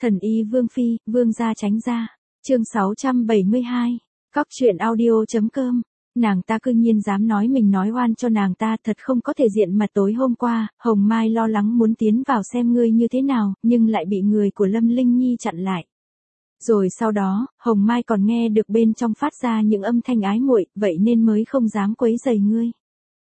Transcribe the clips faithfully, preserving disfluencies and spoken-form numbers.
Thần y Vương Phi, Vương gia tránh ra. Chương sáu trăm bảy mươi hai. Cóc truyện audio.com. Nàng ta cư nhiên dám nói mình nói oan cho nàng ta, thật không có thể diện mà. Tối hôm qua, Hồng Mai lo lắng muốn tiến vào xem ngươi như thế nào, nhưng lại bị người của Lâm Linh Nhi chặn lại. Rồi sau đó, Hồng Mai còn nghe được bên trong phát ra những âm thanh ái muội, vậy nên mới không dám quấy rầy ngươi.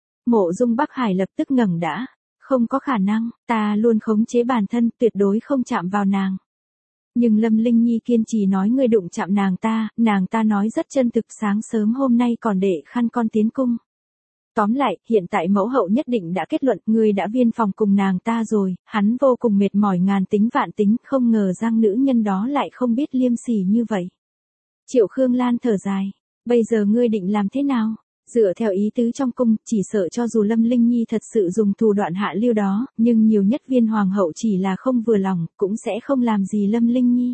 Mộ Dung Bắc Hải lập tức ngẩng đã. Không có khả năng, ta luôn khống chế bản thân, tuyệt đối không chạm vào nàng. Nhưng Lâm Linh Nhi kiên trì nói ngươi đụng chạm nàng ta, nàng ta nói rất chân thực, sáng sớm hôm nay còn để khăn con tiến cung. Tóm lại, hiện tại mẫu hậu nhất định đã kết luận ngươi đã viên phòng cùng nàng ta rồi, hắn vô cùng mệt mỏi ngàn tính vạn tính, không ngờ rằng nữ nhân đó lại không biết liêm sỉ như vậy. Triệu Khương Lan thở dài, bây giờ ngươi định làm thế nào? Dựa theo ý tứ trong cung, chỉ sợ cho dù Lâm Linh Nhi thật sự dùng thủ đoạn hạ lưu đó, nhưng nhiều nhất viên hoàng hậu chỉ là không vừa lòng, cũng sẽ không làm gì Lâm Linh Nhi.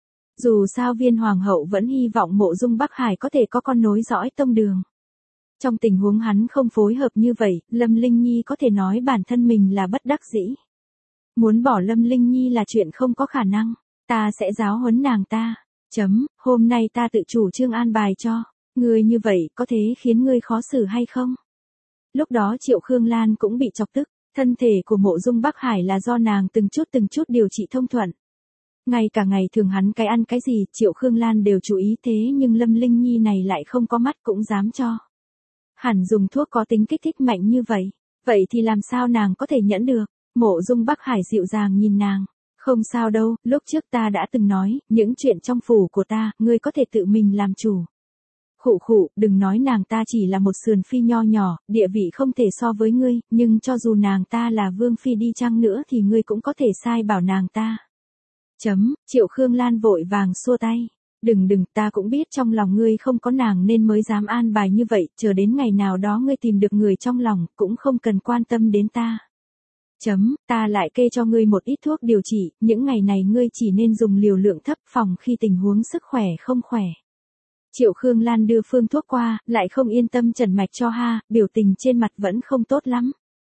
Dù sao viên hoàng hậu vẫn hy vọng Mộ Dung Bắc Hải có thể có con nối dõi tông đường. Trong tình huống hắn không phối hợp như vậy, Lâm Linh Nhi có thể nói bản thân mình là bất đắc dĩ. Muốn bỏ Lâm Linh Nhi là chuyện không có khả năng, ta sẽ giáo huấn nàng ta. Chấm, hôm nay ta tự chủ trương an bài cho. Ngươi như vậy có thế khiến ngươi khó xử hay không? Lúc đó Triệu Khương Lan cũng bị chọc tức, thân thể của Mộ Dung Bắc Hải là do nàng từng chút từng chút điều trị thông thuận. Ngay cả ngày thường hắn cái ăn cái gì Triệu Khương Lan đều chú ý, thế nhưng Lâm Linh Nhi này lại không có mắt cũng dám cho. Hẳn dùng thuốc có tính kích thích mạnh như vậy, vậy thì làm sao nàng có thể nhẫn được? Mộ Dung Bắc Hải dịu dàng nhìn nàng, không sao đâu, lúc trước ta đã từng nói, những chuyện trong phủ của ta, ngươi có thể tự mình làm chủ. Khụ khụ, đừng nói nàng ta chỉ là một sườn phi nho nhỏ, địa vị không thể so với ngươi, nhưng cho dù nàng ta là vương phi đi chăng nữa thì ngươi cũng có thể sai bảo nàng ta. Chấm, Triệu Khương Lan vội vàng xua tay. Đừng đừng, ta cũng biết trong lòng ngươi không có nàng nên mới dám an bài như vậy, chờ đến ngày nào đó ngươi tìm được người trong lòng, cũng không cần quan tâm đến ta. Chấm, ta lại kê cho ngươi một ít thuốc điều trị, những ngày này ngươi chỉ nên dùng liều lượng thấp phòng khi tình huống sức khỏe không khỏe. Triệu Khương Lan đưa phương thuốc qua, lại không yên tâm trần mạch cho ha, biểu tình trên mặt vẫn không tốt lắm.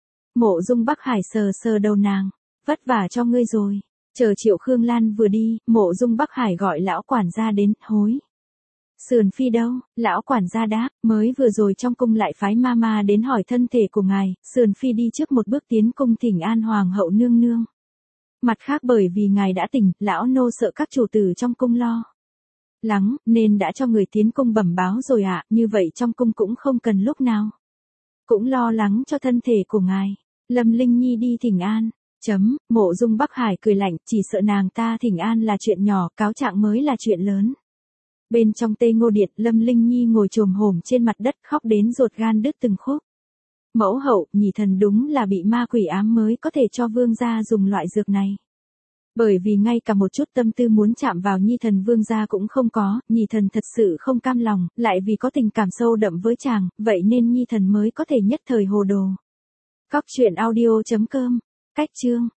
Mộ Dung Bắc Hải sờ sờ đầu nàng, vất vả cho ngươi rồi. Chờ Triệu Khương Lan vừa đi, Mộ Dung Bắc Hải gọi lão quản gia đến, hối. Sườn phi đâu? Lão quản gia đáp, mới vừa rồi trong cung lại phái mama đến hỏi thân thể của ngài, sườn phi đi trước một bước tiến cung thỉnh an hoàng hậu nương nương. Mặt khác bởi vì ngài đã tỉnh, lão nô sợ các chủ tử trong cung lo lắng, nên đã cho người tiến cung bẩm báo rồi ạ, à, như vậy trong cung cũng không cần lúc nào cũng lo lắng cho thân thể của ngài. Lâm Linh Nhi đi thỉnh an. Chấm, Mộ Dung Bắc Hải cười lạnh, chỉ sợ nàng ta thỉnh an là chuyện nhỏ, cáo trạng mới là chuyện lớn. Bên trong Tây Ngô Điện, Lâm Linh Nhi ngồi chồm hổm trên mặt đất khóc đến ruột gan đứt từng khúc. Mẫu hậu, nhị thần đúng là bị ma quỷ ám mới có thể cho vương gia dùng loại dược này. Bởi vì ngay cả một chút tâm tư muốn chạm vào nhi thần vương gia cũng không có, nhi thần thật sự không cam lòng, lại vì có tình cảm sâu đậm với chàng, vậy nên nhi thần mới có thể nhất thời hồ đồ. Cóc truyện audio.com. Cách chương